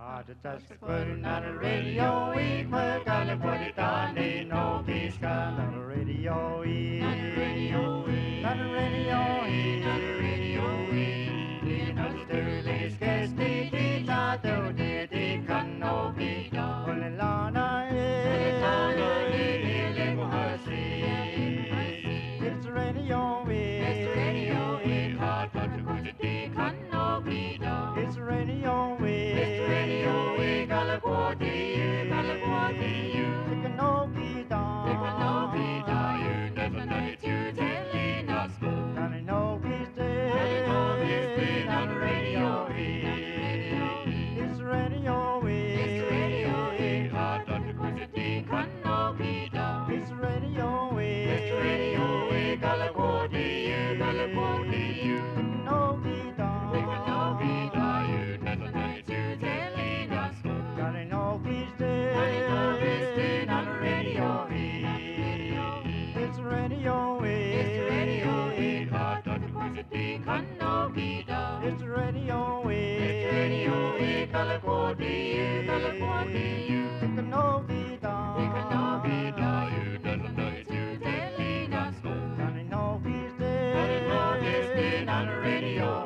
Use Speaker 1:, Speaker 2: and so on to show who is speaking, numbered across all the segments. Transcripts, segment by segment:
Speaker 1: Just putting on the radio, we put on the put it on, ain't no peace on the radio, on the radio, on the radio, on the radio, in the Sterling Sketchy, Tita, Dodi, Can no be done. Olilana, it's the radio, it's the radio, hot, but the good can no be done. It's the radio, it's the radio, Galaguati, it can no be done. It can no be done. You never know it, you telling us. And I know he's dead. On the radio, it's the radio, it's the radio, hot, but the good can no be done. It's the radio, it's the radio, Galaguati, it can no be done. It can no be done. You never know it, you telling us. And I know he's dead. On the radio, it's the radio, it's the radio, hot, but the good can no be done. It's the radio, it's the radio, Galaguati, it can no be done. It can no be done. You never know it, you telling us. And I know he's dead. And I know he's dead on the radio.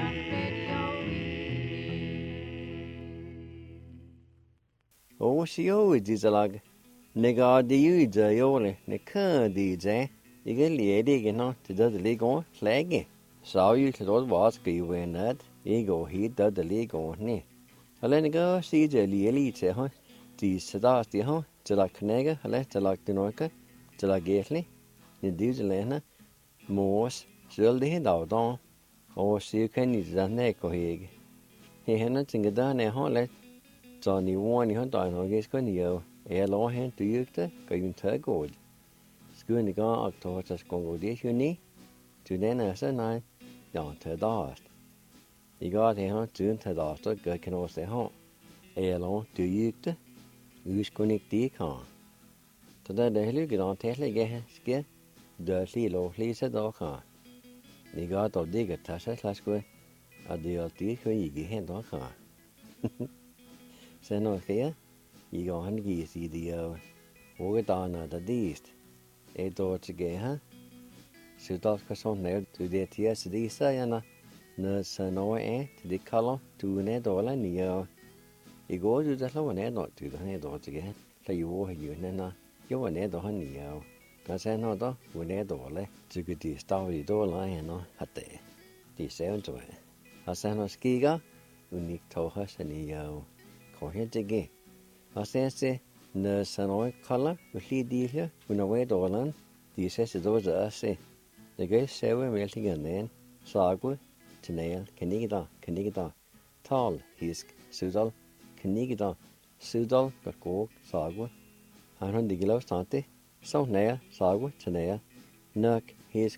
Speaker 2: Osio dizalag negadiu jayole nekadi jay igen ledig no to the legon flagge saw you to those was when that ego he did the lego ne aleniga see the lili te ho the sadas the ho to la knega ale to la dinoka to la getli ni dizlena mos sul de don o see can is the neko heg he hena tinga ne ho le Johnny Warren han døgn og jeg skal ned lo hen dyrte kan jo tage godt skulle ni gå og tage så skal gå det jo ni til den så nej ja til dast I går det han til dast og kan også det han lo dyrte vi skulle ikke det kan så det hele godt til jeg skal det lige så der kan ni går dog det kan tage så skulle og det er det kan I hen der kan Så når jeg I går han giver sig det og det der der dist dår til her så der skal sådan noget til det til så det så jeg når så når til det kalder du $1 nye I går du der slår ned når du han dår til her så jo jo ned der han nye kan så når der $1 til det står I $1 her når at det ser ud og så når skiger unikt tog har så nye Kohentege. Asese na sanoi kala vli dilia unawe dolan di sese doza ase. De ge sewe meltiganen sagu tnail kenigida tal hisk sudal kenigida sudal gakok sagu han digilo stante so nail sagu tnail nak hisk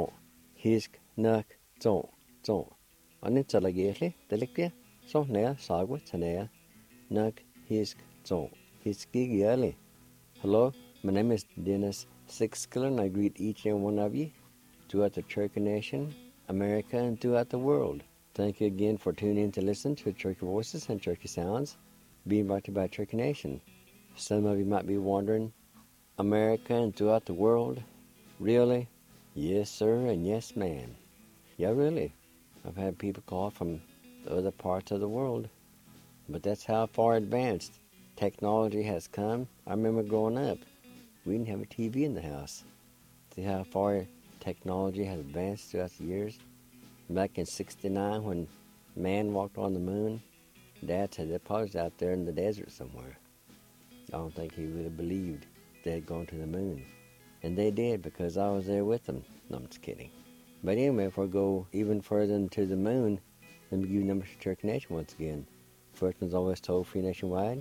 Speaker 2: nak zo anet salageli delikya so nail sagu tnail Nug hisk zo hiskigiyali. Hello, my name is Dennis Sixskiller and I greet each and one of you throughout the Cherokee Nation, America, and throughout the world. Thank you again for tuning in to listen to Cherokee Voices and Cherokee Sounds being brought to you by Cherokee Nation. Some of you might be wondering, America and throughout the world? Really? Yes, sir, and yes, ma'am. Yeah, really. I've had people call from the other parts of the world. But that's how far advanced technology has come. I remember growing up, we didn't have a TV in the house. See how far technology has advanced throughout the years? Back in '69 when man walked on the moon, Dad said they probably was out there in the desert somewhere. I don't think he would have believed they had gone to the moon. And they did because I was there with them. No, I'm just kidding. But anyway, if we go even further into the moon, let me give you numbers for Cherokee Nation once again. First one's always toll-free nationwide,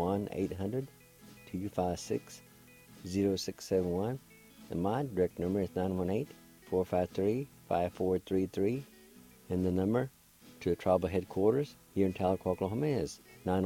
Speaker 2: 1-800-256-0671. And my direct number is 918-453-5433. And the number to the tribal headquarters here in Tahlequah, Oklahoma is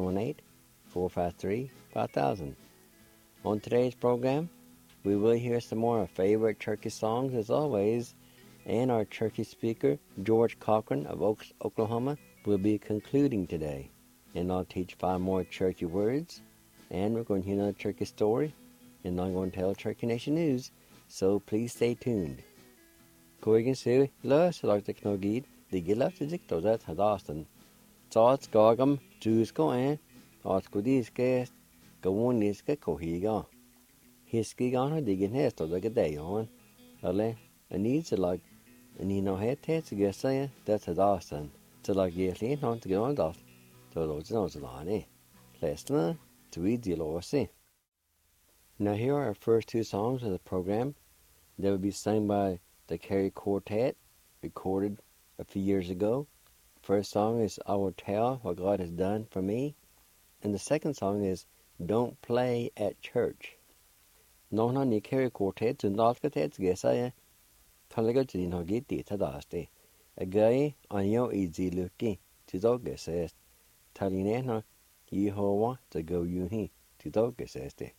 Speaker 2: 918-453-5000. On today's program, we will hear some more of favorite Cherokee songs as always, and our Cherokee speaker, George Cochran of Oklahoma, will be concluding today. and I'll teach 5 more churchy words, and we're going to hear another churchy story, and I'm going to tell Churchy Nation news, so please stay tuned. Going to last like the Knogid, the Gillap to Dictos at Hadaston. Thoughts Gogam, Jews go in, Arts Goodies guest, go on this get Cohiga. His gig on a digging nest of the day on, Ale, and needs a like, and he no head test to get saying that's Hadaston, to like get lean on to get on that, to those knows a lot, eh? Listener, to read the Lossi. Now, here are our first 2 songs of the program. They will be sung by the Kerry Quartet, recorded a few years ago. First song is I Will Tell What God Has Done for Me, and the second song is Don't Play at Church. Nona ni Kerry Quartet to Nalkatet Gesaya, Talaga to Dinogiti Tadaste, a guy on your easy looking to Dogesest, Talinena, Yehovah to go uni to Dogeseste.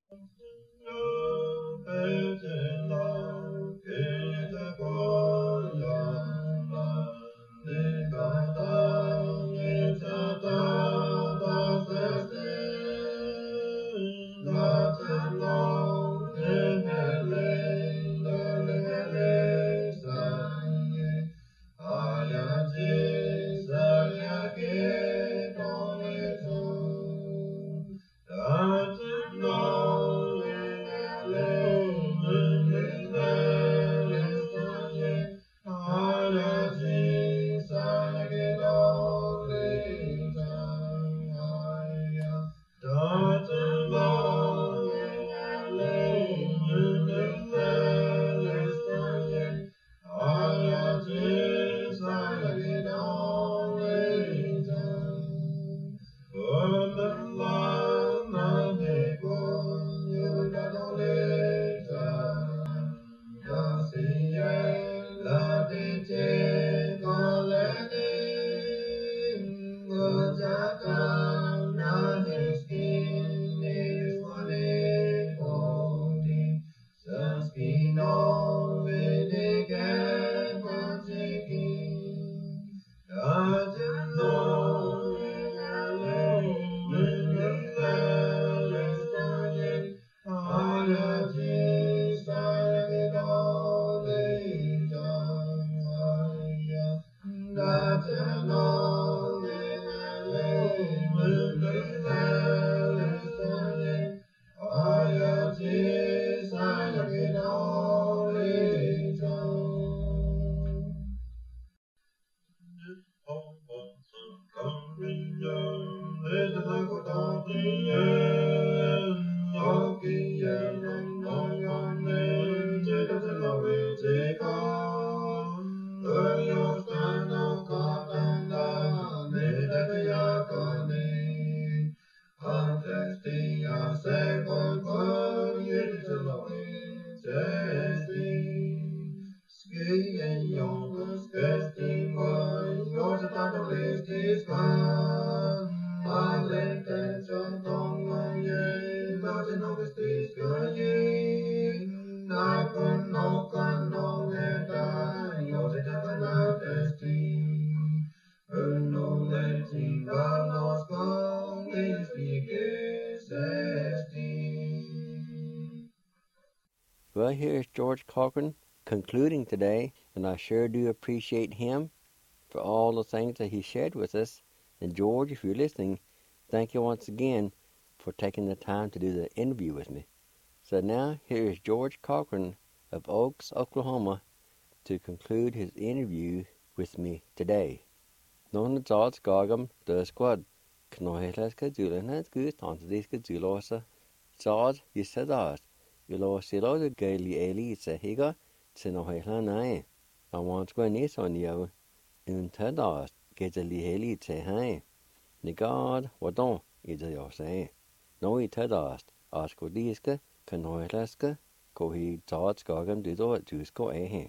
Speaker 2: Well, here's George Cochran concluding today, and I sure do appreciate him for all the things that he shared with us. And George, if you're listening, thank you once again for taking the time to do the interview with me. So now, here is George Cochran of Oaks, Oklahoma, to conclude his interview with me today. Non George Gogam, the squad, Knoheslaska Julian, good on this good Julosa. George, you said that. You lost a lot of Gaily Elite, he got to Nohela. I want to go in on you, and Tadas get a Elite, hey. The God, what don't is your say? No, he Tadas, ask what Diska, Knoheslaska, go he George Gogam, do it, Jews go, eh.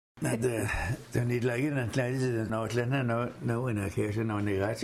Speaker 3: The need like in Atlanta, no in a case on the right.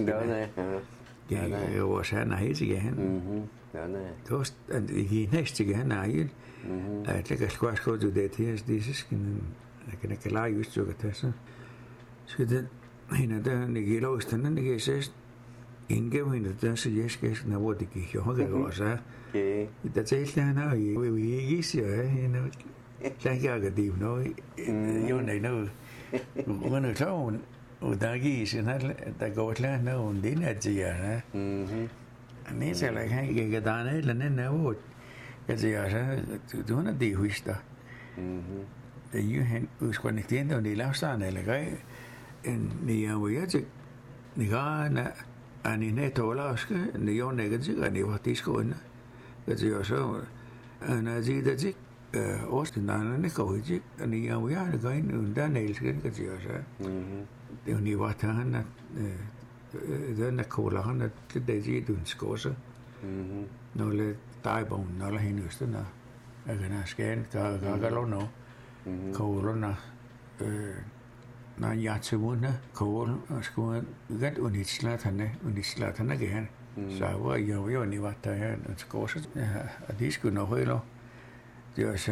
Speaker 3: It was a nice again. Just and he next again, I think a squash go to that here, this is like a lie used to get this. So that, the Gilos and then he says, Ingevin tässä joskus ne vuotikin johonkin osa. Että se iltaan on viikis jo, no lähti aika tiivno, jonne no, kun on saun, utan kiisin, että kootlaan no on dinätsiä, niin se lähti kekätään eilen ennen vuot, ja se tuona tiivista. Ja yhden uskon, että tientä on niillä ostaneilla kai, niin on voi jätsi, niin kaana, ani ne tuollaska, niin on negatsiä, niin vahtiskoina. Ja se on aina siitä, että ostetaan ne kauheasti, niin on jäänyt kaikki undaan eilsken, että se on. Ja niin vahtahan, että kuullahan, että te siitä unskossa. Noille taipuun, noille hinnustena. Eikä näskeen, kakalona, kouluna. Näin jatsevuonna, koulun, skoen, yhdet unislaat hänne kehän. Saa jo niin vahtaa hän skossa. Ja diskun on hoilo. Jos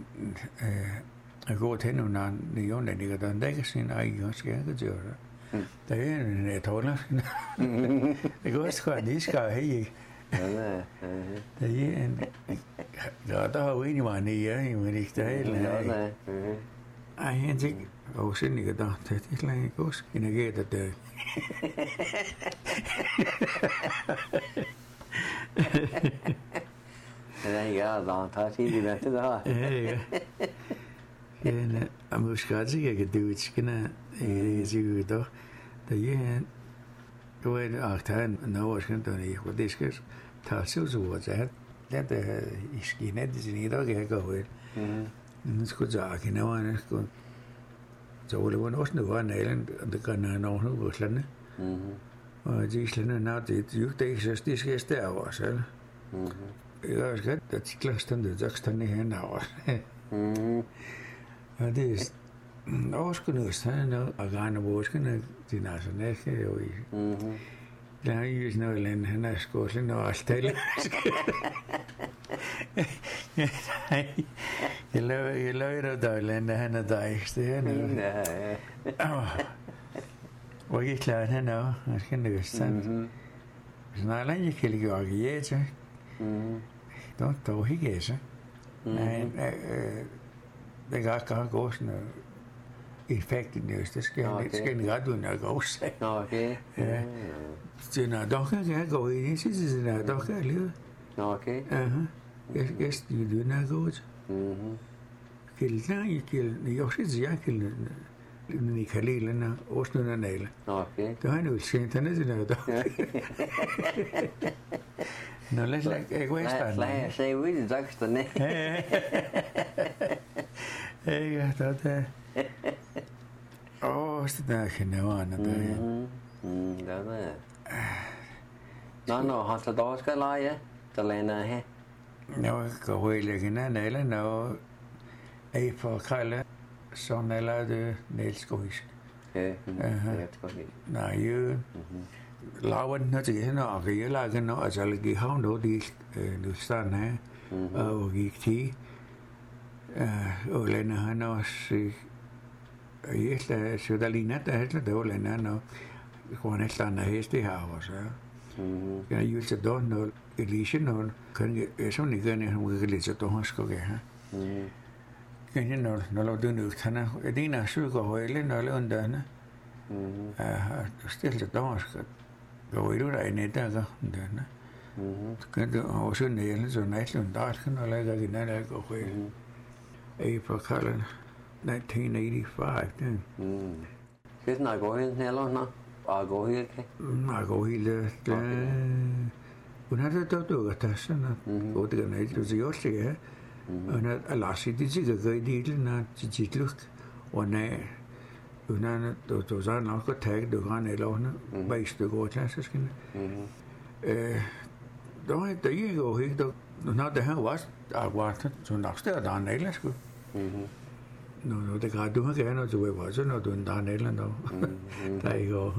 Speaker 3: går hen under den jonne, niin katsotaan täkäsin aikanskään, kun se on. Det är en etala. Det går ska diska hej. Det är en gata har vi var ni ja, men inte heller. Ai en sig och sen ni gata det är länge kos in gata det.
Speaker 2: Nej, ja, då tar sig det där.
Speaker 3: En amuskazi ke duitskina ju då. Det är då är aktan nåskan då ni vad det ska ta så så att det iskine det ni då ke gå. Nu ska jag ke nå en ska så det var också nu var nälen det kan nå nu gå slänne. Och det slänne nå det ju det är så det ska stå så. Jag ska det cyklastan det jakstan ni här nå. Ja, det er overskudt, og gerne overskudt, det er sådan ikke, jo i. Der er jo noget land, han er skålet, og alt det. Jeg laver det land, han er der ikke, det er noget. Og jeg klarer han også, jeg skal nødt til. Så når land, jeg kan lige gøre det, så då dog ikke, så. Det kan gå sådan effekten just det skal ret ud når gå så.
Speaker 2: Okay.
Speaker 3: Ja. Så når der kan gå i det sidste når der kan lide.
Speaker 2: Okay.
Speaker 3: Jeg styrer når gå. Kildna i jo sit jeg kildna ni kalilena osnuna næle.
Speaker 2: Okay.
Speaker 3: Det har nu sent han det der. Nå lad jeg gå efter.
Speaker 2: Nej, se ud det sagst ne.
Speaker 3: Ja, det det der kan være noget.
Speaker 2: Det er. Nå, har du da skal lege, der lander her.
Speaker 3: Nå, går vi lægge ned eller nå. Ei for krille, sådan eller det nælskoisk.
Speaker 2: Ja, det er godt.
Speaker 3: Nej, jo. Laven når det er nok, jeg lager noget, altså jeg har noget det nu stand her, og gik til. Og Lena han også så der ligner det var Lena no kun nästan hästi haavassa. Ja just då no elision kan så ni kan han lite då ska ge. Kan ni no lo dun ut han edina suga hoile no undan. Stille då ska gå i det ene der den. Kan det også næle så næsten der kan og lægge det ned og gå. April Cullen, 1985.
Speaker 2: Det er gå helt eller nå? Og gå helt ikke?
Speaker 3: Nej, gå helt. Hun har det dog der sådan og det kan ikke så jo sige. Og når Lars det siger det det når det luk og nej. Hun har det så nok at tage det gran eller noget. Bagst går klassisk. Då er det jo helt når det her var så nok større der en eller sgu. Nå det kan du har gerne så var så når du en der en eller noget. Der er jo.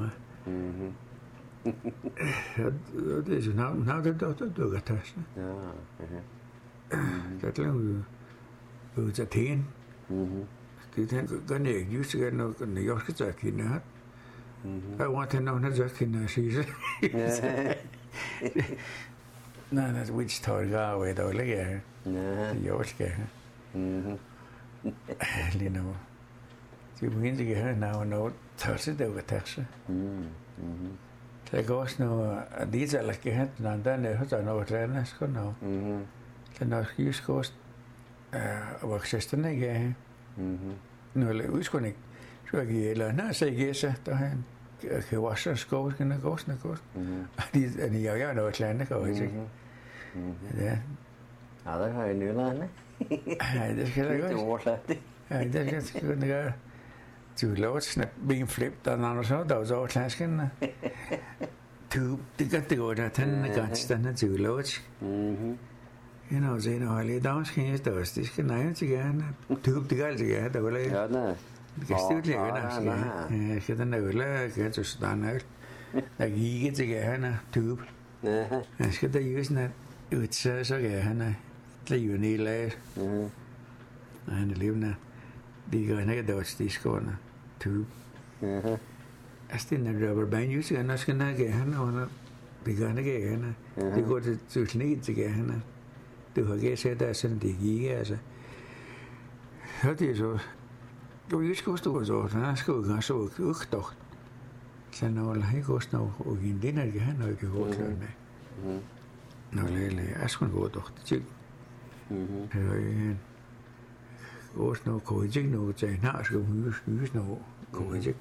Speaker 3: Det er så når det du kan tage. Ja. Det er jo så tæn. Det tænker godt ikke just gerne når jeg skal tage kende. I want to know not just in she's. No, that's which toy go away though, like yeah. Yours get. You know. You win to get her now and no touch it over tax. Det går også noget, at de taler ikke hen, når der er der noget træner, skal nå. Det er skis kost, og voksesterne ikke er her. Nu er det udskående, så jeg giver eller andet, så jeg giver sig, der har en kan også skove, skal der gå, sådan godt. De jeg noget træner, kan også ikke. Ja.
Speaker 2: Ja, der har jeg nyland,
Speaker 3: Nej, det skal da godt. Ja, det skal da gøre. Du laver sådan en flip, der er noget så, der er så klasken. Det kan det gå, der den er godt, den er du laver. You know, så når jeg lige dagsken, jeg står, det skal nej til gerne. Det kan altid gerne, der vil jeg.
Speaker 2: Ja, nej.
Speaker 3: Det kan stille lige gerne. Jeg skal den der vil jeg, kan du sådan alt. Der gik til gerne, tube. Jeg skal der jo sådan at så gerne. Det er jo en hel af. Nej, han er levende. Det går ikke dårligt, de skårene. Tube. Altså, det er rubber band, jo skal han skal ikke gerne, og det går ikke gerne. Det går til slet til gerne. Du har ikke set, der er sådan, det gik, altså. Så det er så. Du er ikke stå så, han skal jo så udgtågt. Så når han ikke også når, og en den er ikke han, og ikke godt løn med. Når jeg skal gå dågt, det er også noget korrekt noget til en skal huske noget korrekt.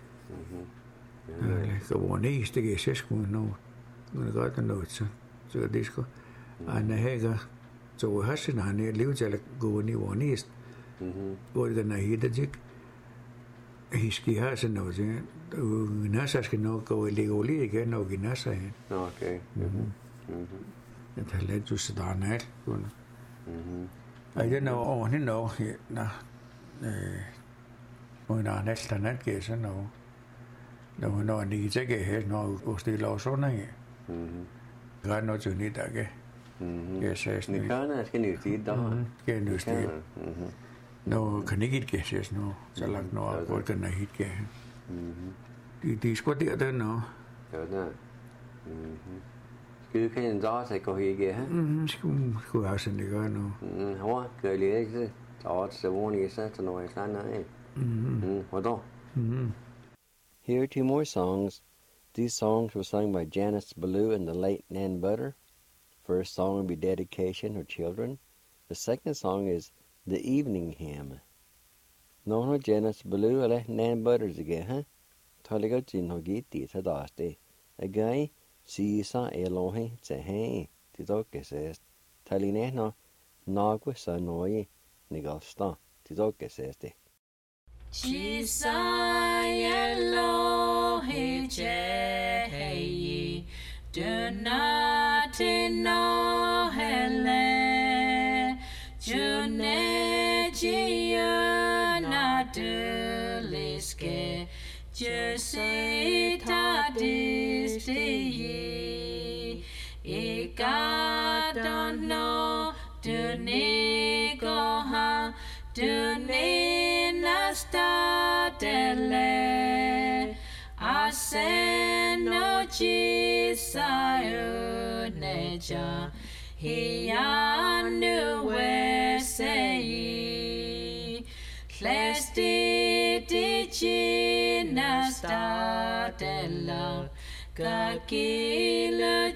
Speaker 3: Det var næste det jeg skulle noget. Nu er godt noget så det skal. Han har så har sin han lever til at gå ned over næst. Hvor det er helt det. Hiski har sådan noget. Nasa skal nok gå og lægge olie igen og give nasa.
Speaker 2: Okay.
Speaker 3: Det har let du så der net. I don't know, oh, you know, when I next and that case, no, no, need to get here, no, go still also, no, God knows you need that, yes, yes,
Speaker 2: Ni kan skal ni tid da.
Speaker 3: Get new state. No, can you get yes, no, so like no, what can I hit get? De skulle der no.
Speaker 2: Ja, nej. Skal du kan da så gå ikke her?
Speaker 3: Skulle have sådan det gør nu.
Speaker 2: Hvor gør lige ikke så så vågne så til noget sådan nej. Hvad Here are two more songs. These songs were sung by Janice Ballou and the late Nan Butter. First song will be Dedication or Children. The second song is The Evening Hymn. No, Janice Ballou eller Nan Butters again, huh? Taliga tin hogi ti ta daste. Again, see sa elohe te he. Ti doke says. Taline no nagwe sa noye nigasta. Ti doke says te.
Speaker 1: Chisa elohe che he. Do not know hele. June na duliske. Just ta disti. I God don't know. Do ni go ha. Do ni na statele. I say no chisayo neja. He anu we say. Klesti di china statela. Kakilo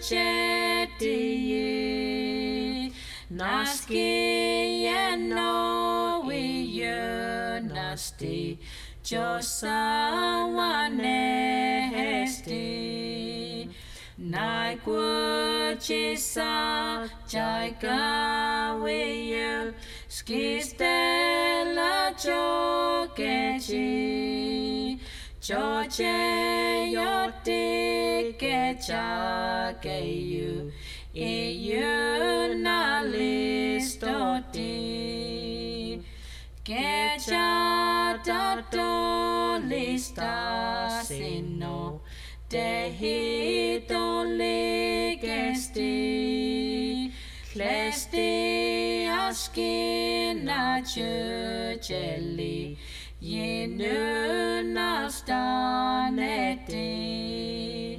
Speaker 1: cheti. Naski no we you nasty. Josa wane hesti. Nai kuchisa jaika we you. Skistela chokechi. Choche yoti kecha ke you. You na listoti. Kecha tato lista sino. Dehito ligesti. Klesti askina chucheli. Yenuna stanete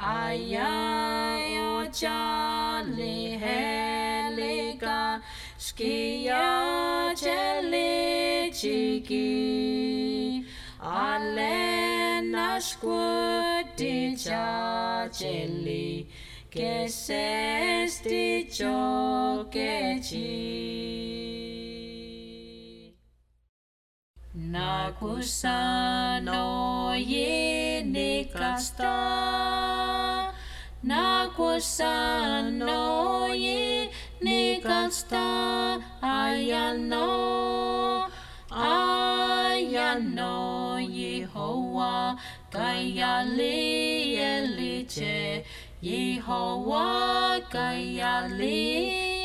Speaker 1: ayayo chali helika skia chali chiki alena squati cha cheli que sesti chokechi nakusano ye nikasta nakusano ye nikasta ayano Yehovah kayali eliche Yehovah kayali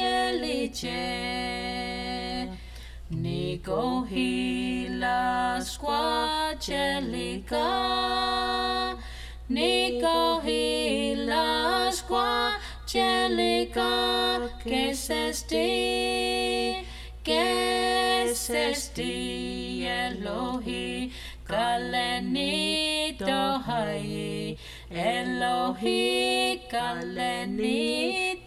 Speaker 1: eliche Nico hila squacelica Nico hila squacelica que sesti Elohi kaleni tohai Elohi kaleni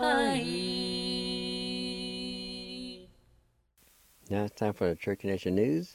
Speaker 1: tohai.
Speaker 2: Now it's time for the Cherokee Nation News.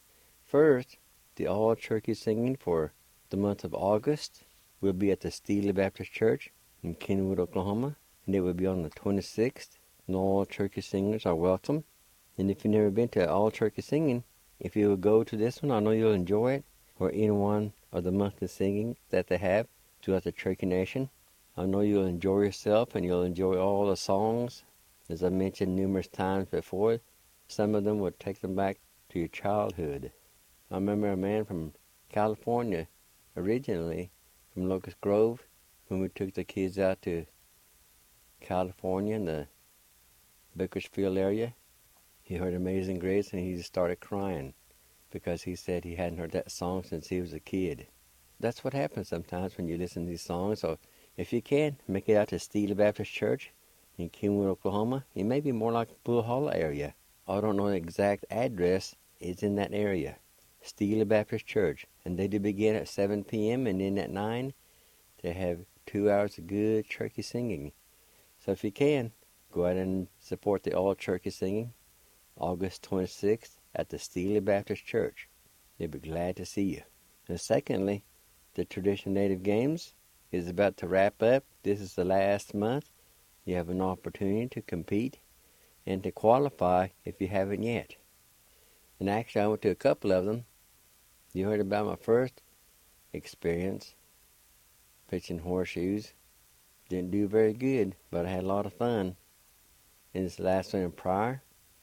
Speaker 2: First, the all-Cherokee singing for the month of August will be at the Steely Baptist Church in Kenwood, Oklahoma, and it will be on the 26th. And all Cherokee singers are welcome. And if you've never been to all-Cherokee singing, if you will go to this one, I know you'll enjoy it, or any one of the monthly singing that they have throughout the Cherokee Nation. I know you'll enjoy yourself, and you'll enjoy all the songs. As I mentioned numerous times before, some of them will take them back to your childhood. I remember a man from California, originally from Locust Grove, when we took the kids out to California in the Bakersfield area. He heard Amazing Grace and he just started crying because he said he hadn't heard that song since he was a kid. That's what happens sometimes when you listen to these songs. So if you can, make it out to Steely Baptist Church in Kenwood, Oklahoma. It may be more like Bull Hall area. I don't know the exact address. It's in that area. Steely Baptist Church. And they do begin at 7 p.m. and then at 9 they have 2 hours of good Cherokee singing. So if you can, go out and support the all Cherokee singing August 26th at the Steely Baptist Church. They'll be glad to see you. And secondly, the Traditional Native Games is about to wrap up. This is the last month. You have an opportunity to compete and to qualify if you haven't yet. And actually, I went to a couple of them. You heard about my first experience pitching horseshoes. Didn't do very good, but I had a lot of fun. And this last one prior,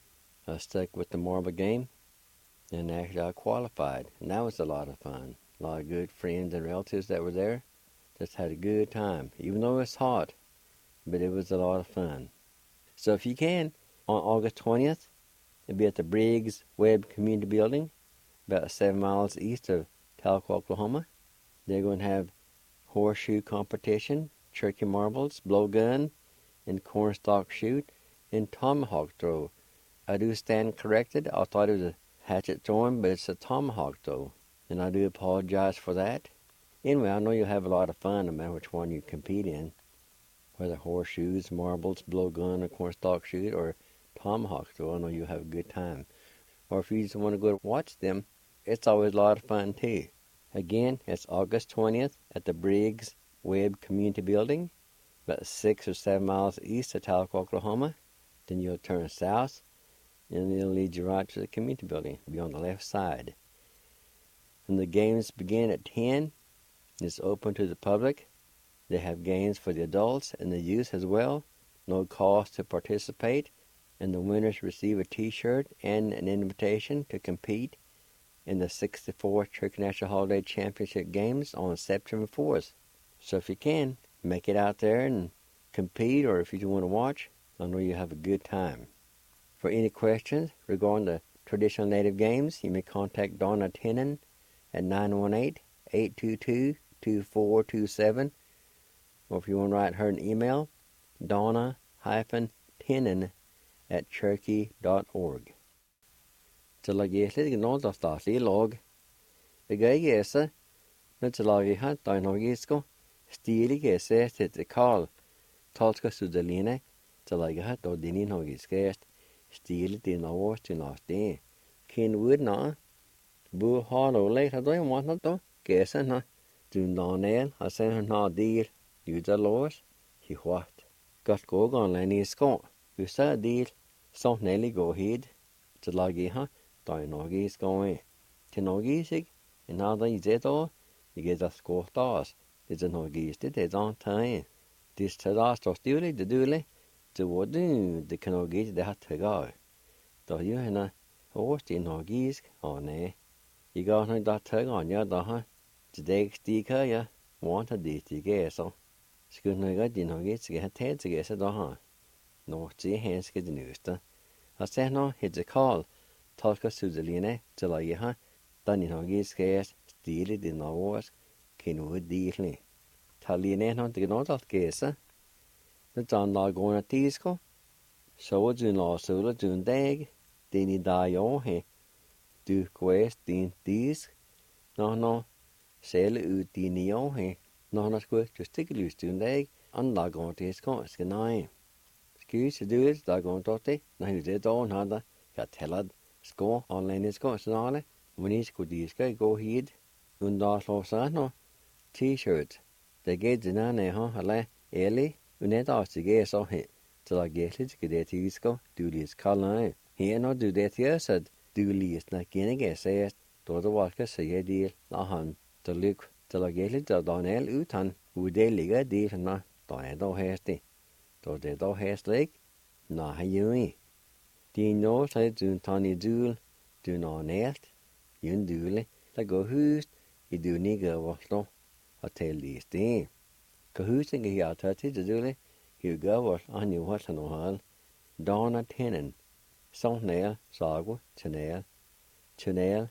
Speaker 2: I stuck with the marble game, and actually I qualified. And that was a lot of fun. A lot of good friends and relatives that were there. Just had a good time, even though it's hot, but it was a lot of fun. So if you can, on August 20th, it'll be at the Briggs Webb Community Building, about 7 miles east of Tahlequah, Oklahoma. They're going to have horseshoe competition, Cherokee marbles, blowgun, and cornstalk shoot, and tomahawk throw. I do stand corrected. I thought it was a hatchet throwing, but it's a tomahawk throw, and I do apologize for that. Anyway, I know you'll have a lot of fun no matter which one you compete in, whether horseshoes, marbles, blowgun, or cornstalk shoot, or tomahawk throw. I know you'll have a good time. Or if you just want to go watch them, it's always a lot of fun too. Again, it's August 20th at the Briggs Webb Community Building, about 6 or 7 miles east of Tahlequah, Oklahoma. Then you'll turn south, and it'll lead you right to the community building. It'll be on the left side. And the games begin at 10. It's open to the public. They have games for the adults and the youth as well. No cost to participate. And the winners receive a t-shirt and an invitation to compete in the 64th Cherokee National Holiday Championship Games on September 4th. So if you can, make it out there and compete, or if you want to watch, I know you'll have a good time. For any questions regarding the Traditional Native Games, you may contact Donna Tenen at 918-822-2427, or if you want to write her an email, Donna-Tenen@cherokee.org. Til å gi litt nå da statlig låg. Jeg gjør når til å gi hatt da norgisko, stilige se til Karl, talska sudeline, til å gi hatt og din norgiskest, stilig din år til nasti. Kin wood na, bu har og leit at jeg måtte da, gesen ha, du nanel, har sen na dir, juda lås, hi hvat. Godt gå gangen i skå, usa dir, sånn nelly gå hid, til å gi hatt, da norgisko. Til norgisig, en hadde i det da, jeg er da skått oss, det er norgiste, det er da tegn. Dis til da står styrig, det dulig, det var det kan norgis, det har tøgget. Da gjør henne, års til norgisk, nei. Jeg har nok da tøgget, ja, da har, til deg stikker, ja, måtte dit jeg er så. Skulle nok at de norgis, jeg har tæt seg så da har. Nå, til henske det nyeste. Jeg ser nå, heter Karl, talka sudeline, til å gi ha, da de norgis er stilig din års, kan noe dirlig. Taline nå, det er noe alt gese. Når den da går ned tisko, så du la sola du en dag, den i dag he, du kvest din disk, nå, selv ut din i he, nå skulle du stikke lys du en dag, andre går tisko, skal nei. Skys du ut, da går det, når du det da, hadde, jeg teller sko, online sko, snarere, men jeg skulle diske, gå hit, og da slår seg nå, t-shirt, det gikk den her, eller, Eli, og ned av seg så hit, til å gjøre litt det tisko, du lys kaller. Her når du det gjør, du lys nok inn i seg, da det var ikke så jeg del, la han til lykke, til å gjøre litt av Daniel ut han, hvor det ligger delene, da da hestig. Da det da hestlig, nei jo i. De nå så du tar i dul, du nå nært, en dule, det går hus, i du nigger over slå, og til de sted. Hva huset jeg har tatt til dule, jeg gav oss an jo hos han og hal, dana tennen, sånn nær, sago, tjenel,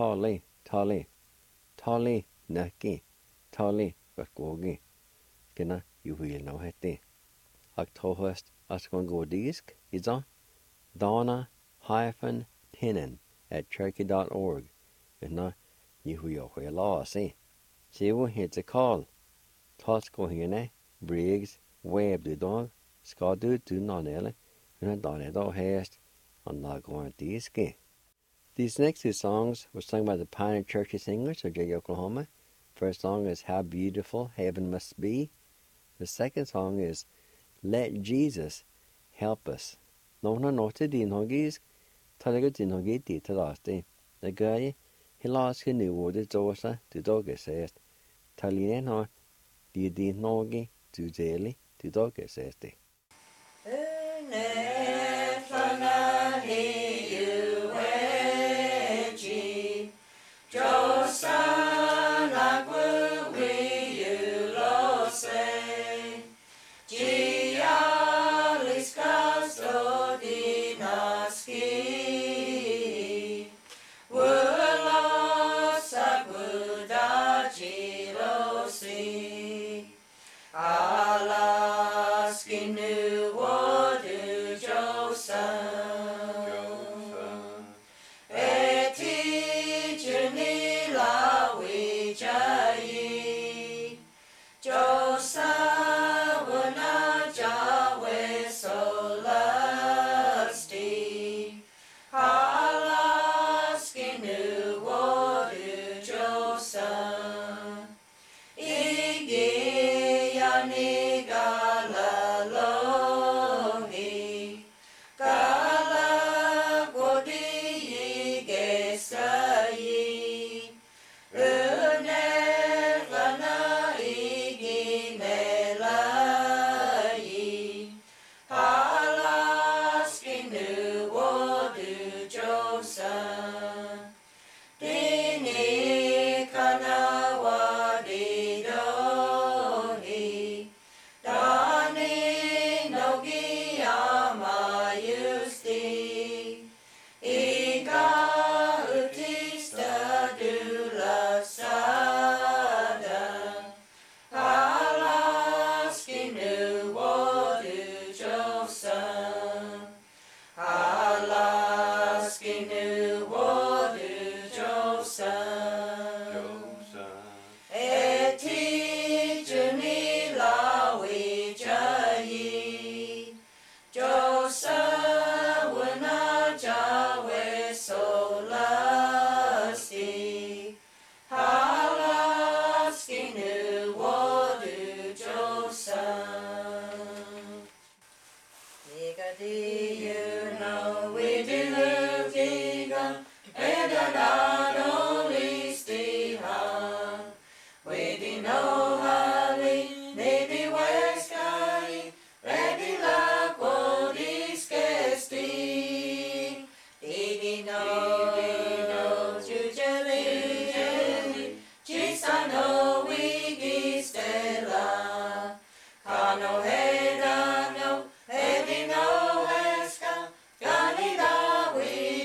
Speaker 2: tali, nøkki, tali, gågi, gina, jo vil nå hette. Aktohøst, askon gå disk, i da, dana-tennen, @cherokee.org, gina, jo vil la se. Se hvor heter Karl, Tasko henne, Briggs, Web du dag, skal du nanele, hun da hest, and not going to ski. These next two songs were sung by the Pioneer Church Singers of Jay, Oklahoma. First song is How Beautiful Heaven Must Be. The second song is Let Jesus Help Us. No til din hoggisk, talega din hoggit dit til lasti. Det gør jeg, hilaske nu det dåsa, det dogge sæst. Talinen har, de din hoggi, du deli, du dogge sæst.
Speaker 1: You know we do love Diga, and not only stay hard. We do know Harley, maybe West Sky, ready like what is casting. Didi knows usually, just I know we get Stella. Kano heda no, hedi no heska, ganida we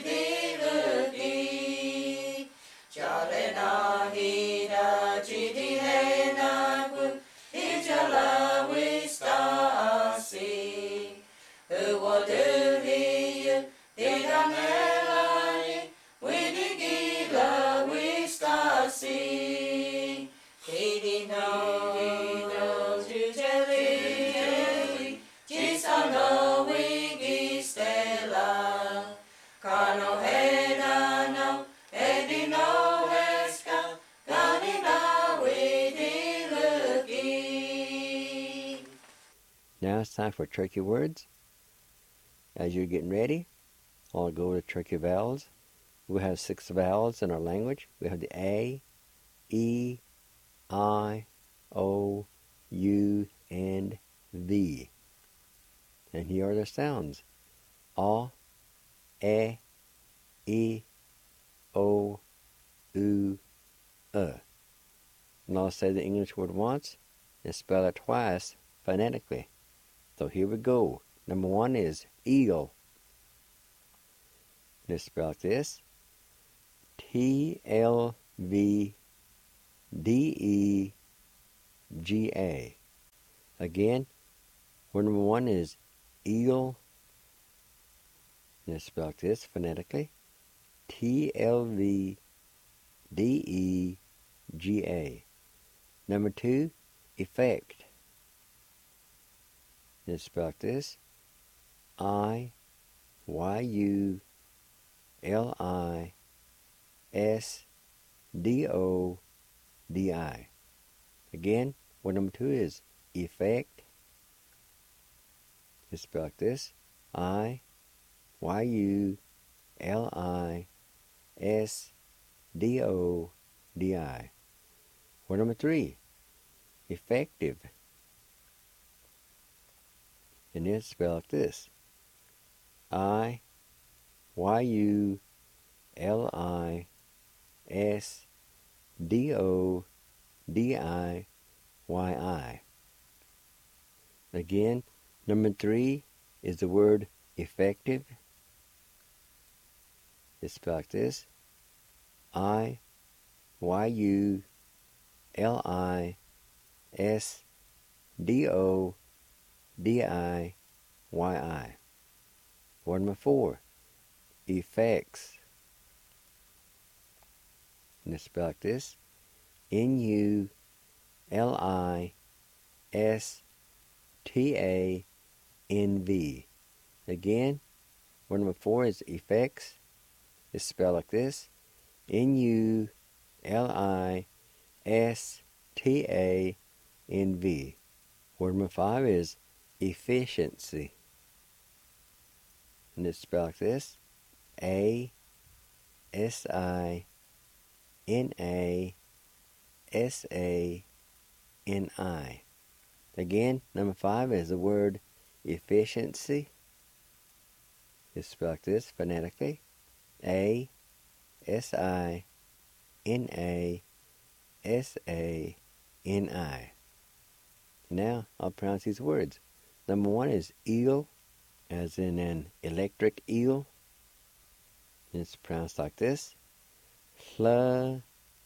Speaker 1: diluki. Jale na hida jidi hena ku, ijala we stasi. Who will do he, dida melani, we digila we stasi. He knows usually, Gisano wigi stella. Kano heda no, edi no heska, ganina widi luki.
Speaker 2: Now it's time for tricky words. As you're getting ready, I'll go to tricky vowels. We have 6 vowels in our language. We have the A, E, I, O, U, and V. And here are the sounds. A, E, O, U, And I'll say the English word once and spell it twice phonetically. So here we go. Number 1 is eagle. Let's spell this. T-L-V-D-E-G-A. Again, word number 1 is eagle. Let's spell this phonetically. T-L-V-D-E-G-A. Number 2, effect. Let's spell this. I-Y-U-L-I-S-D-O-D-I. Again, word number 2 is effect. Let's spell this. I-Y-U-L-I-S-D-O-D-I. Word number 3, effective. And then spell this. I-Y-U-L-I-S-D-O-D-I-Y-I. Again, number 3 is the word effective. It's spelled like this. I-Y-U-L-I-S-D-O-D-I-Y-I. Word number 4, effects. And it's spelled like this. N-U-L-I-S-T-A-N-V. Again, word number 4 is effects. It's spelled like this. N-U-L-I-S-T-A-N-V. Word number 5 is efficiency. And it's spelled like this. A-S-I-N-A-S-A-N-I. Again, number 5 is the word efficiency. It's spelled like this phonetically. A-S-I-N-A-S-A-N-I. Now I'll pronounce these words. Number 1 is eagle, as in an electric eel. It's pronounced like this. Hl-de-gon.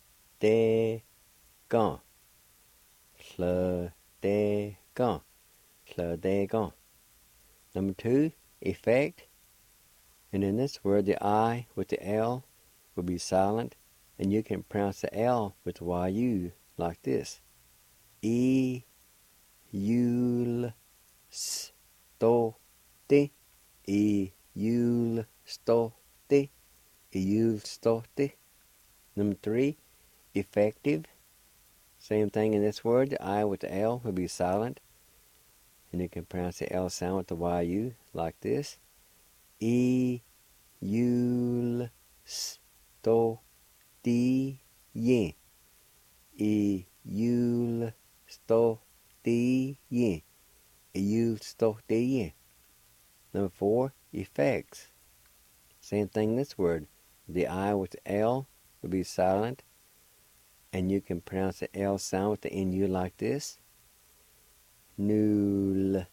Speaker 2: Hl-de-gon. Hl-de-gon. Number 2, effect. And in this word, the I with the L will be silent, and you can pronounce the L with the Y-U like this. E-yul-sto-te. E-yul-sto-te. E-yul-sto-te. Number 3, effective. Same thing in this word, the I with the L will be silent, And you can pronounce the L sound with the YU like this. E, U, S, to, D, Y. E, U, S, to, D, Y. E, U, S, to, D, Y. Number 4, effects. Same thing this word. The I with the L will be silent. And you can pronounce the L sound with the NU like this. Nul,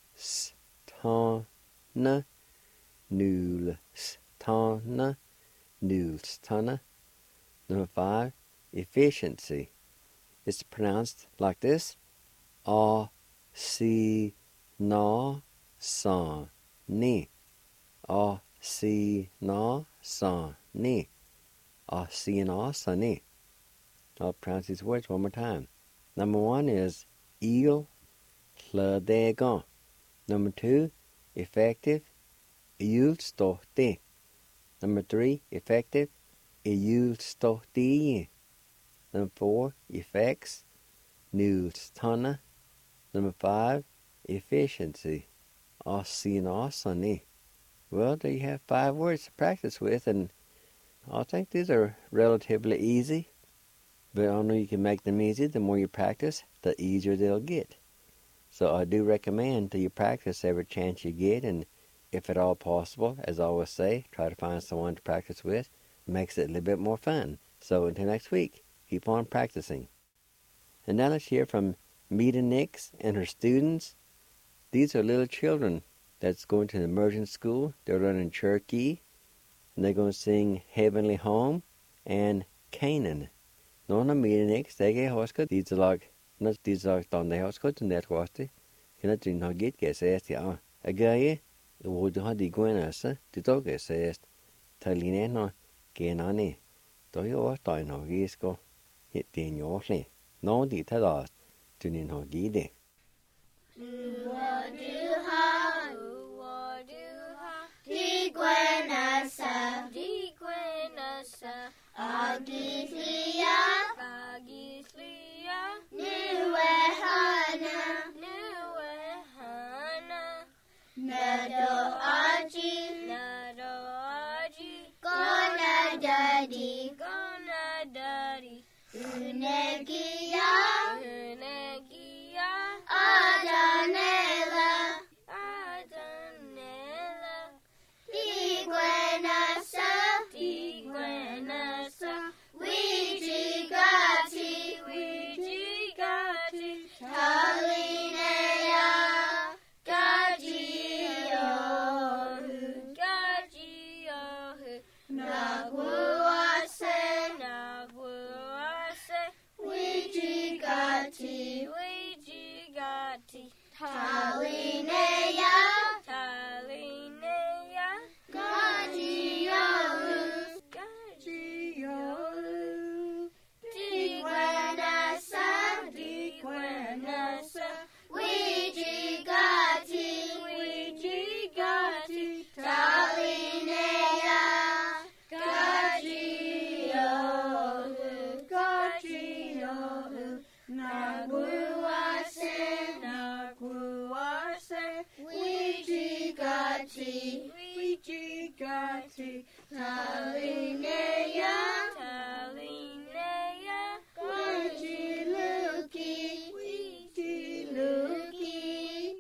Speaker 2: stana, nul, stana, nul, stana. Number 5, efficiency. It's pronounced like this. A, si, na, sa, ni. A, si, na, sa, ni. A, si, na, sa, ni. I'll pronounce these words one more time. Number 1 is il, clodégan. Number 2, effective, il stote. Number 3, effective, il stote. Number 4, effects, nul stana. Number 5, efficiency, asinasani. Well, there you have 5 words to practice with, and I think these are relatively easy. But I know you can make them easy. The more you practice, the easier they'll get. So I do recommend that you practice every chance you get, and if at all possible, as I always say, try to find someone to practice with. It makes it a little bit more fun. So until next week, keep on practicing. And now let's hear from Meta Nix and her students. These are little children that's going to the immersion school. They're learning Cherokee, and they're going to sing Heavenly Home and Canaan. Nona Meta Nix, they get hoska. These are like, not these are on the hoska to net wasti. Can I do not get guessed? Yeah, a guy, the wood had the guinness, the dog says, Taline no, Ganani. Do you or die no gisco? Hit the in your flea. No details, to no gide.
Speaker 1: Agislia, Nuehana, Nado Aji, Gona Daddy, Unegia, Adanela, Tiguenasa, Wijigati, Talinea, Gagiohu, Naguase, Wijigati, Talinea, Gagiohu, Tiguenasa, Wijigati, Talinea, Gagiohu, Naguase, Wijigati, Talinea, Wijiluki.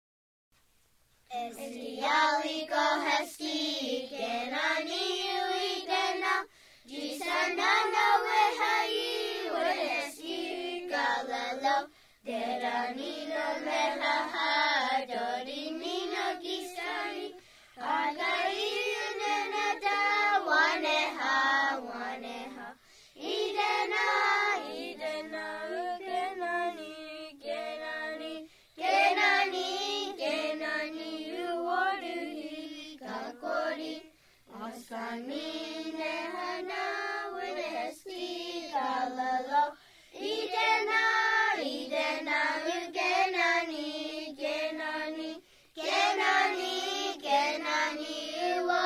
Speaker 1: Estialico Hesti, Genani, Uidena, Gisanana, Wehai, Wehesti, Galalo, Deranino, Mehaha, Dorinino, Gisari, Agai, Nenada, Waneha, Idena, Genani, Uoduhi, Kakori, Oskamine, Hana, Winesti, Galalo, Idena, Genani, Uoduhi.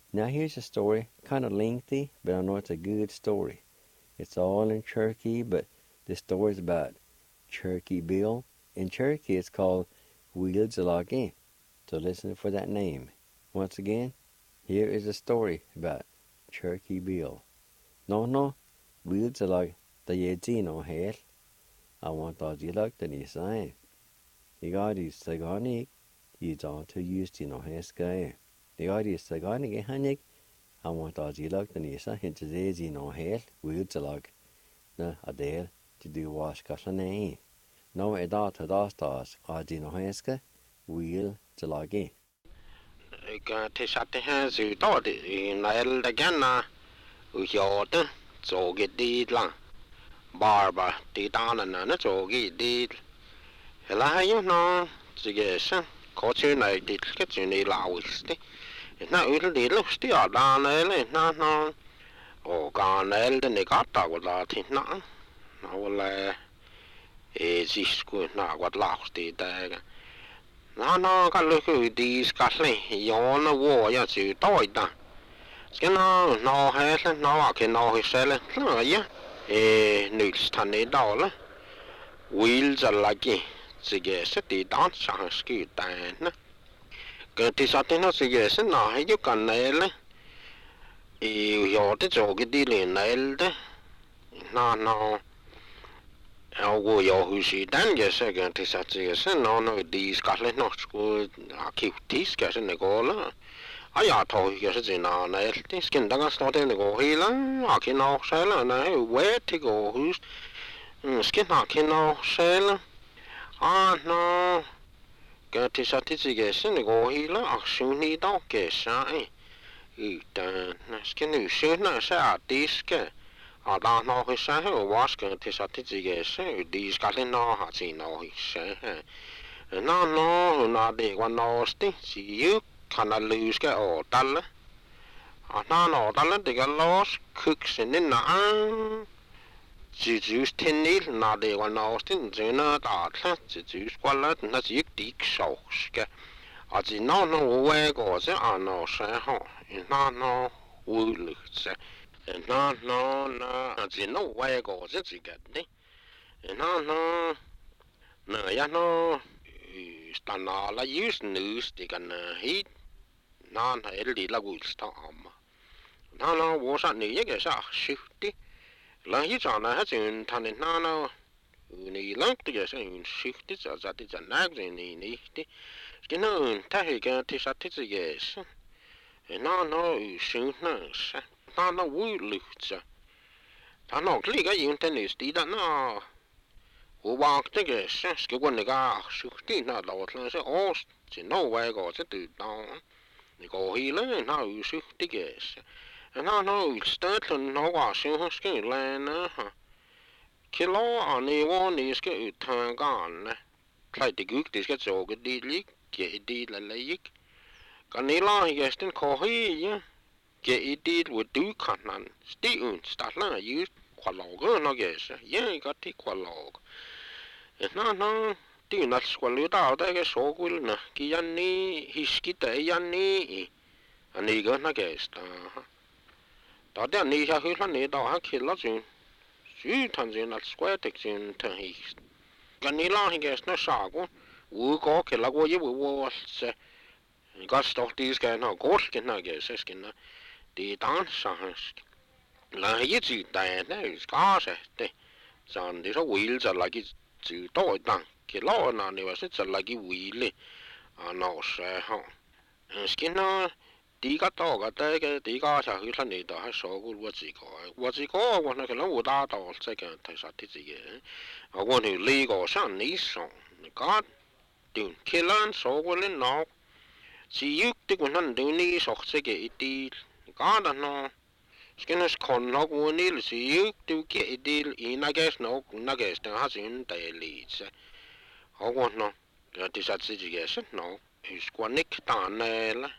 Speaker 2: Now here's a story, kind of lengthy, but I know it's a good story. It's all in Cherokee, but this story is about Cherokee Bill. In Cherokee, it's called Wheelzalagin. So listen for that name. Once again, here is a story about Cherokee Bill. No, Wheelzalag the Yedzino Hale. I want those you look the sign. You got these Sagonic, you don't to use Dino Hesky. You got these Sagonic Hanik. I want those you look the sign into the Zino Hale, Wheelzalag. Na Adele to do wash Gaslane. No, I thought to those stars, I Dino Heska, Wheelzalagi.
Speaker 4: Til satte her så då det när det gärna och jag det såg det lang barba det dagarna när såg det hela har ju nå så det så kanske när det ska ju ni lawste när ut det lust det där eller nå och kan elden det katta och där till nå eller sisku nå vad lawste där nó cái lưỡi đi cắt lên, gió nó vô ya chịu tỏi ta, cái nó hết nó cái nó hết sẽ lên, nó vậy, nữ thanh này đó là, will ra lại cái cái sẽ đi đón sang cái tay nè, cái thì sao thế nó cái sẽ nó hay chút cần này là, gió thế chỗ cái đi lên này đấy, nó Algo jag hur den jag säger till att säga sen när de ska lämna skolan aktivt ska sen gå la. Jag tar ju så sina när det ska inte stå det gå hela. Jag kan också säga när vet till gå hus. Ska jag kan också säga. No. Kan till att det sen gå hela aktion i dag så utan ska nu söna så att det ska da nó hơi sáng hơi wash cái thì sao thì gì cái đi cả lên nó hả chỉ nó hơi sáng nó để qua nó tí chỉ yếu khả năng lose cái ổ đal á nó đal thì cái loss cook xin nên chỉ thiên lý nó để qua nó tí chỉ nó đã chỉ qua là nó chỉ đi sầu cái chỉ nó quay cái chứ nó sáng họ nó vui lực nó chỉ nó quay cổ rất gì cả đấy nó ya nó nó là use news thì cần hit nó hay đi là vui stop mà nó vô sản này cái sao shit đi là hit cho nó hết chuyện thằng này nó này lắm thì cái sao shit đi cho thì cho nát rồi này đi cái nó thay cái thì sao thì cái nó shit nó vui lực chứ, nó cái cái internet đi đó nó, của bạn cái cái quan này cái sự kiện nó đầu tiên sẽ chỉ nó vay cái sẽ từ đó, cái gì lên nó sự cái nó start nó qua sự cái lên cái lo anh ấy want is cái thằng con này, lại thì cái cái chỗ cái đi lịch cái đi là lấy cái này là cái tên khó hiểu cái đi với đủ khả năng, still start là use qua log nó cái gì, cái thì qua log, nó thì nó qua lưỡi đào đây cái số của nó, cái anh này history cái anh này, anh này cái nó cái đó đấy anh này sao hiểu là này đó hay khi là chuyện, thằng chuyện là square thì chuyện thằng hi, cái này là cái nó sao cũng, có cái là có gì vô sẽ, cái stock đi cái nó có cái nó cái cái nó đi đón sang là hết gì tại này có sẽ đấy chẳng để số will trở lại cái chữ tối đằng cái lo nào nếu sẽ trở lại cái will nó sẽ họ cái nó đi cái đó cái đi cái sao cái này đó hay số của我只có我那个老大到这个台上的这个我那里个上你上个对cái lan số của lên nó chỉ yếu thì cũng hắn đối ní sọc sẽ cái đi có đó nó cái nó còn nó cũng ní là chỉ yếu thì cái đi nó cái nó cái nó hay chuyện đại lý chứ họ còn nó thì sao chỉ cái sự nó quan nick tàn này là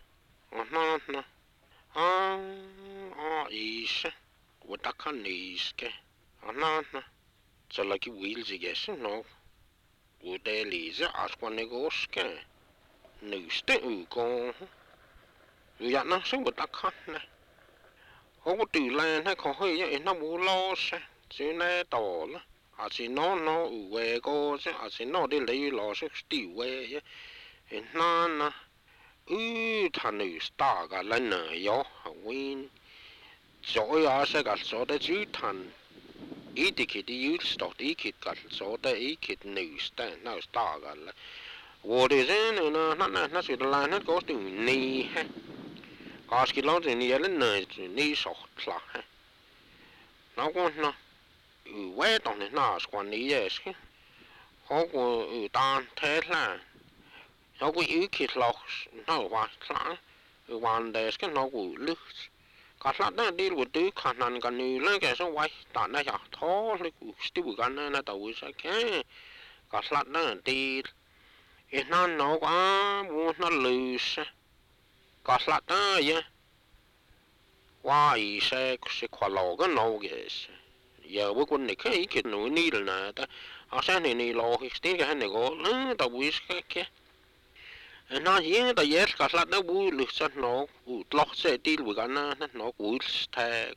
Speaker 4: nó ý chứ của tất cả ní cái nó cho là cái will gì cái sự nó của đại lý chứ quan nick cái nữ tự con ya na sung bu ta khan na ho ko tu la na ko he ya na bu lo se chu na to la a si no no u we ko se a si no de le lo se sti we ya na na u ta nu sta ga la na yo ha win so ya se ga so de chu tan I det ju stort ikke gal så der ikke nøsta nå stagal hvor det sen na så der land går du ni kanskje langt ni eller ni så klar nå går nå hvad der na skal ni eske og dan tætla og vi ikke loks nå var klar var der skal nå gå luft Cả là đi một đứa khả năng cái nữ lên cái số quay ta này à thó lấy still cái này là tàu sẽ cái cả là đi nó quá muốn nó lười cả là vậy qua sẽ khoa lò cái nấu cái giờ bữa quân này cái nữ ni là ta ở sáng này lò cái cái này có nó tàu sẽ cái nó hiện tại giờ cả là nó bùi lưỡi sắt nó lót sẽ đi bùi cái nó bùi thề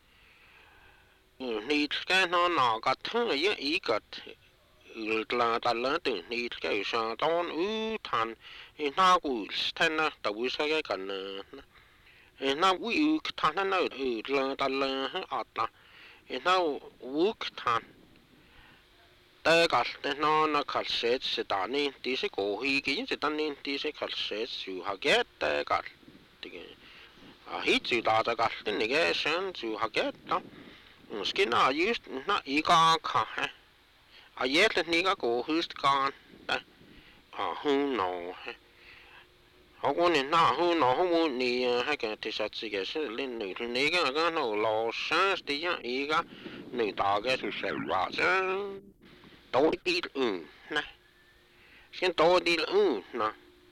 Speaker 4: nít cái nó cả thằng ấy ý cả là ta lớn từ nít cái sao tao than nó bùi thề nó tao bùi sẽ cái cần nó bùi than nó là ta lớn à nó bùi thanแต่ก็nó khát sệt sẽ ta nên tí sẽ cố hi cái sẽ ta nên tí sẽ khát sệt chịu học ghétแต่ก็thì hít chịu ta cái thì cái sáng chịu học ghét đó cái nào just nó ý con khá ghét thì cái cố hít con đấy hung nọ họ có nên nó hung nọ không muốn đi hay cái thì sao chỉ cái sẽ lên nữ thì này cái nó lo sáng thì ý cái nữ ta cái sự sẽ vào chứ tôi đi nè xin tôi đi nè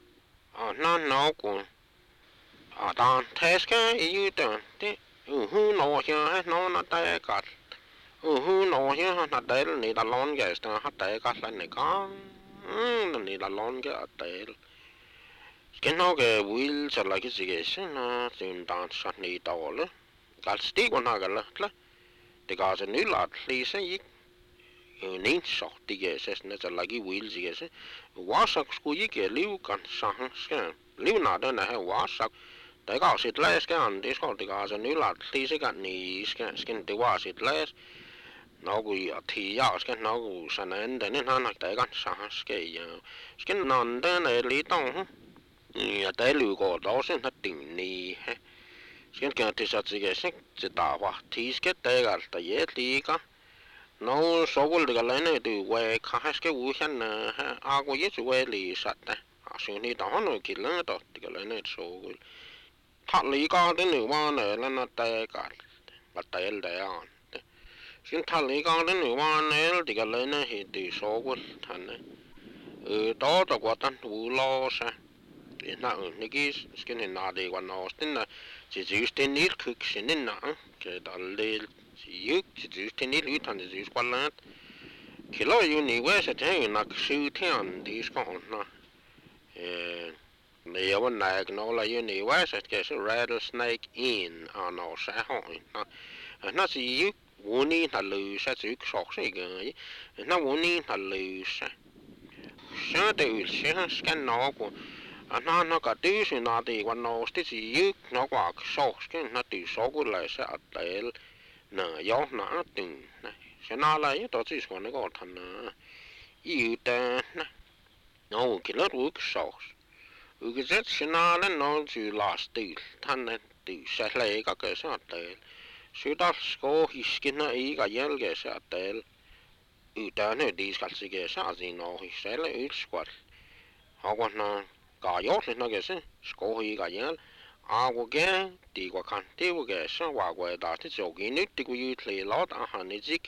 Speaker 4: nó cũng đang thế cái ý tưởng thế nó chứ nó tay cả nó chứ nó tay là này là lon cái nó tay cả là này con này là lon cái tay cái nó cái wheel sẽ là cái gì cái nó chúng ta sẽ này tàu nữa cái stick của nó cái là thì cái sẽ níu lại thì sẽ nên sọt thì cái sẽ nó sẽ là cái wheel gì cái quá sắc của cái liu cần sang cái liu nào đó là quá sắc tại cái sẽ lấy cái anh đi sau thì cái sẽ níu lại thì sẽ cái này cái thì quá sẽ lấy nó cũng thì ya cái nó cũng sẽ nên để nên hắn tại cái sang cái nón đó này lý tông tại liu có đó sẽ nó tỉnh này cái thì sẽ cái đào hoa thì cái tại cái thì cái nó số cái này này từ quê khai cái vũ khí này à có ít quê lì sạch đấy sau này đó nó kỹ lắm đó thì cái này số thật lý con đến nửa ban này là nó tê cả và tê đấy à xin thật lý con đến nửa ban này thì cái này thì từ số cái thằng này đó là quá tan vũ lo sa thì nó cái này nào để quan nó tên là chỉ tên ít cực xin nên nặng cái đó là yuk chỉ tên ít ít thằng chỉ quan là khi lo yêu ni quay sẽ thấy là sự thiện thì còn nó nếu mà này nó là yêu ni quay sẽ cái sự rattlesnake in nó sẽ hỏi nó chỉ yuk vốn ni là lười sẽ chỉ sọc sẽ cái nó vốn ni là lười sẽ từ sẽ scan nó của nó cả tí sự nào thì quan nó chỉ yuk nó quả sọc cái nó từ số của lại sẽ để nè gió nã từng này sẽ na lại đó chỉ còn nó có thành yêu ta nè nó cái lớp work sauce cái rất sẽ na lên nó chỉ last từ thành này từ sẽ lấy các cái sẽ để sự đó có his cái này cái gì cái sẽ để ta này đi cái gì cái sẽ gì nó sẽ lấy squat họ còn nó cả gió thì nó cái sẽ có hi cái gì cái thì qua khăn tiêu cái sao qua đã thì chỗ cái nước thì cũng lấy lót hàng này chứ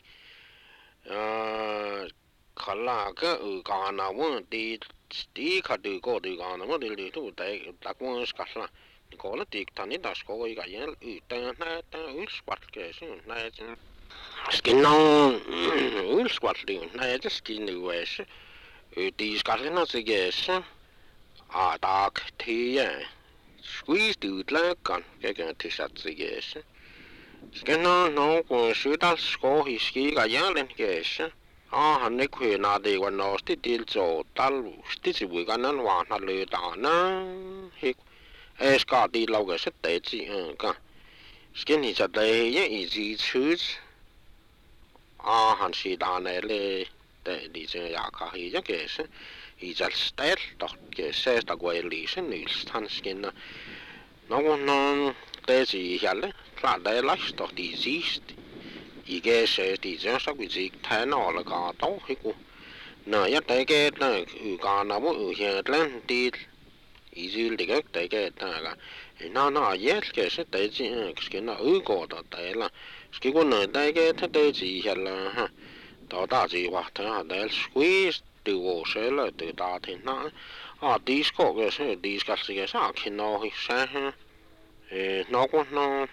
Speaker 4: khá là cái cái nào muốn đi khá được có được cái nào muốn đi thu tại đặc muốn cái là có là thì thằng ấy đã có cái gì tên này tên squat cái này skin nó squat đi này just skin new ways thì cái nó sẽ cái dark thì squeeze ut läkan kegen tisatsigese. Skena no kun sydal skohi skiga jällen kese. Han ne kuina de wan nosti til so tal stisi buikanan vanha löytana. Hik eska di lauge setteetsi ka. Skeni sadle ye easy choose. Han sidanele de dise jaka hija kese. Isal stel doch kese sta guelise nils han skinna. No desi jalle. Klar det laks doch die siehst. I kese dise så vi sig tæna alle ka dog hiku. Nå jeg dække na ugana mo uhetlen dit. Isil det gik dække na. Na jeg kese desi skinna ugår der dæla. Skikuna dække til desi jalle ha. Da sig var der dæl squeeze det var selv det der til na. De skal så de skal sig så kende hi så. Nå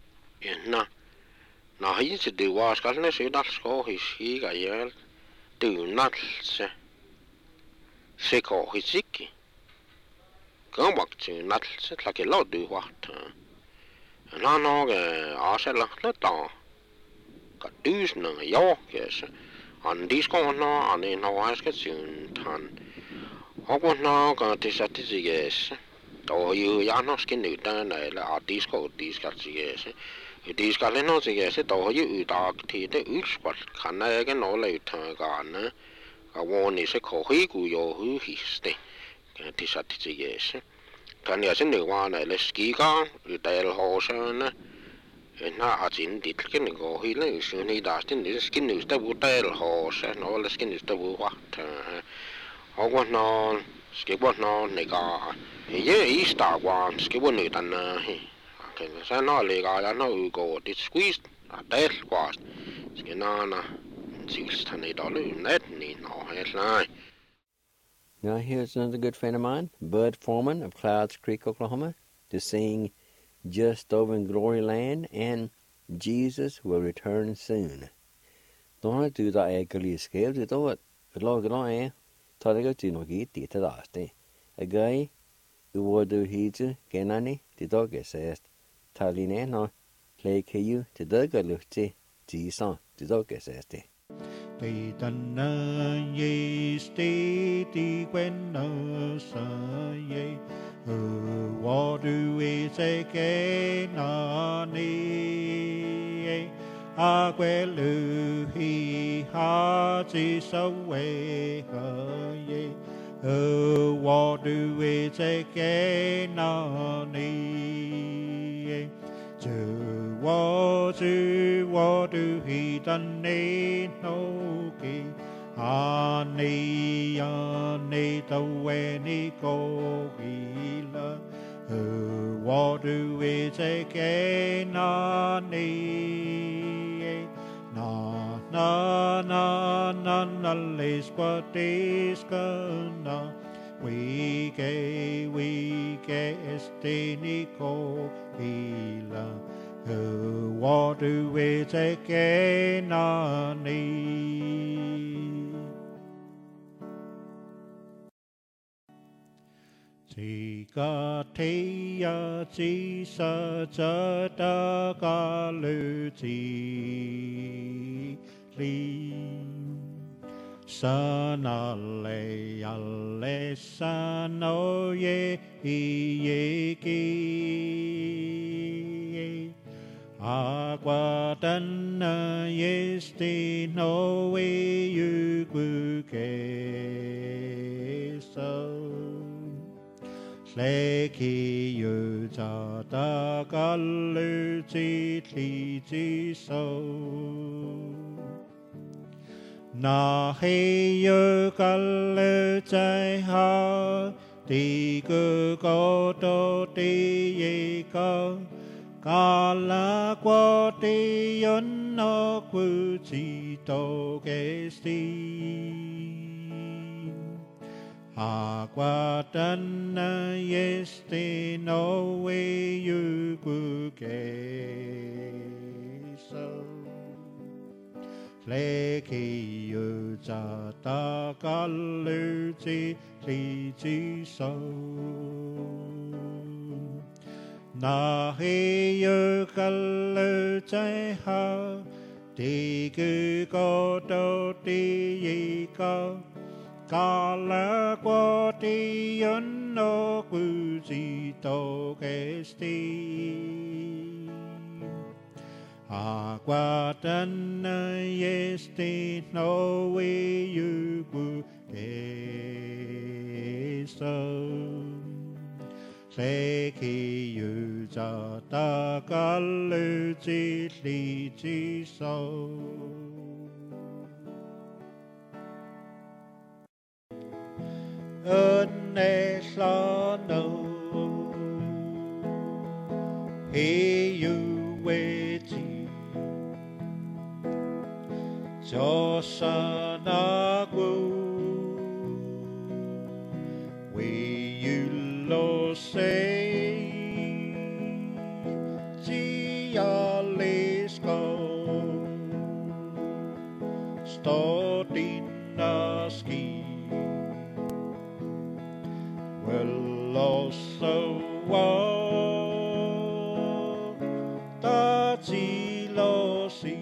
Speaker 4: Nå hit det var skal ne se der skal hi siga hjel. Det natse. Sikker hi sikki. Kom bak til natse like lå du vart. Nå asela lata. Ka dusna jo kese. Han de skal han skal synt han. Og kan det sætte sig. Og jeg nok skal nyt eller de skal sige. De skal nå sige, dog uddag til det udspil. Kan jeg ikke nå løbtagerne. Og hvor nisse kohigu jo histe. Kan det sætte sig. Kan jeg se nødværende eller skikker, udal hårsøgerne. At sin ditken går hele ugen i dag, det skal nu stå udal hårsøgerne, eller skal nu stå udvagt. Og når skal nå negar. Jeg i startvarm skal vi nødt til så når ligger jeg når udgår det squeeze og det kvast skal nå sidst han i dårlig natten i når helt nej.
Speaker 2: Now here's another good friend of mine, Bud Foreman of Clouds Creek, Oklahoma, to sing Just Over in Glory Land and Jesus Will Return Soon. Då du da egentlig skrev det då lager då tar det godt nok gitt det til det. Agay uwodu hiju genani det dog sæst. Taline no lekeju det dog lufti jisa det dog sæst.
Speaker 5: Thì tân ye stay di quen no sa ye wo du e se ke na ni a que lu hi ha ji so we ha ye wo du e se ke na ni wo du hi tân ni no ki ani tau we ni ko hi la wo du e se ke na ni na les qua dis na we ke este ni ko hi la wo du e se ke na ni chỉ có thấy chỉ sợ chớ đã có lưu chỉ li sa na le alle sa no ye ki agua tan este no we you ke so lê khi yu cha ta ca lư chi thi chi sâu na hi yu ca lư chai ha ti cơ có tô ti ye ca la qua ti yon no ku chi to ke si agua tan este no we you so le ki yu cha ta ka lu chi so Na he yu kalu chai ha ti gu go do ti yi go ka la qua ti yun no gu zi do ke sti a qua tan yes ti no we yu gu ke so se ki yu za ta ka lu ji li ji so ne sa no he yu we ji so sa na gu we yu lo say ji ya le sko sto din na ski will also walk the ji lo si.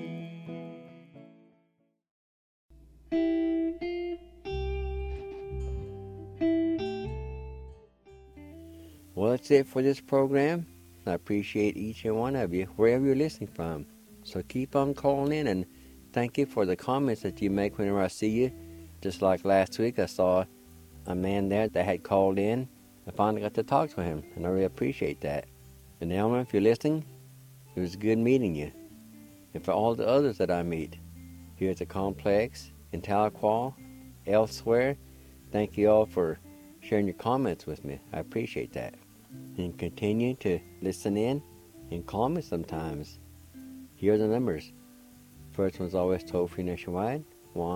Speaker 2: Well, that's it for this program. I appreciate each and one of you, wherever you're listening from. So keep on calling in, and thank you for the comments that you make whenever I see you. Just like last week, I saw a man there that had called in. I finally got to talk to him, and I really appreciate that. And Elmer, if you're listening, it was good meeting you. And for all the others that I meet here at the complex, in Tahlequah, elsewhere, thank you all for sharing your comments with me. I appreciate that. And continue to listen in and call me sometimes. Here are the numbers. First one's always toll-free nationwide,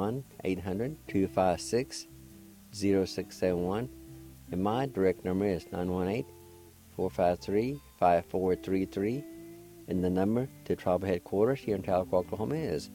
Speaker 2: 1-800-256-0671. And my direct number is 918-453-5433. And the number to tribal headquarters here in Tahlequah, Oklahoma is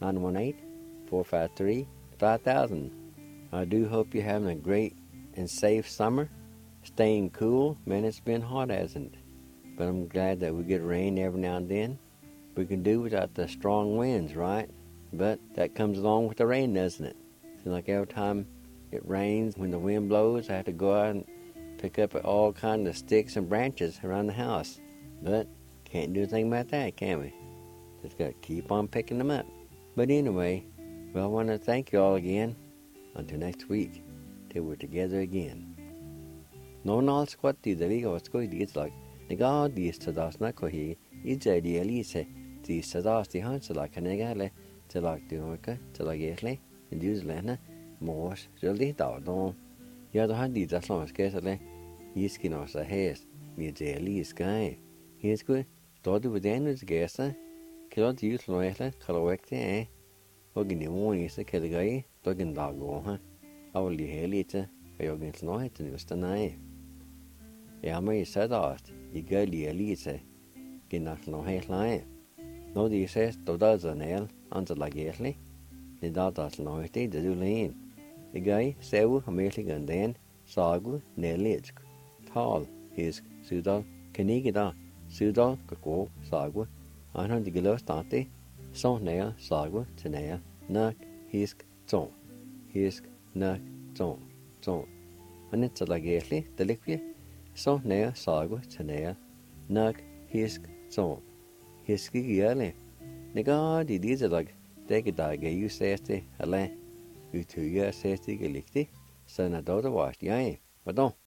Speaker 2: 918-453-5000. I do hope you're having a great and safe summer. Staying cool. Man, it's been hot, hasn't it? But I'm glad that we get rain every now and then. We can do without the strong winds, right? But that comes along with the rain, doesn't it? Seems like every time it rains, when the wind blows, I have to go out and pick up all kinds of sticks and branches around the house. But can't do anything about that, can we? Just got to keep on picking them up. But anyway, well, I want to thank you all again. Until next week, till we're together again. No nal squatti the vigo squid is like the god is to das na kohi is a elise the sadas the hans like a negale to like the orca to like yesle and use lena mors really down. Ya the hand is as long as castle yiskin or sa haze me the elise guy. Here's good. Thought with the end is gassa killed use loyal correct eh. Ogin the one is a kill guy, dogging dog go, I will hear later. Against night and it was the night. Ja, men said that I gully elise, Ginnach no headline. No, the says, to does an ale, answer like yearly. The daughters no it did the lane. The guy, several, a meeting then, sagu, nearly tall, his Sudal, Canigida, Sudal, Kako, sagu, 100 kilos tante, son nail, sagu, tenea, nuck, hisk, zone, hisk, nuck, zone. And it's like yearly, the liquid, so near sagu, tenea, nuck, hisk, zone. Hiski yearly. The god, it is like, take a dog, you say, a land, you 2 years, says the galicti, son a daughter washed, yea, but don't.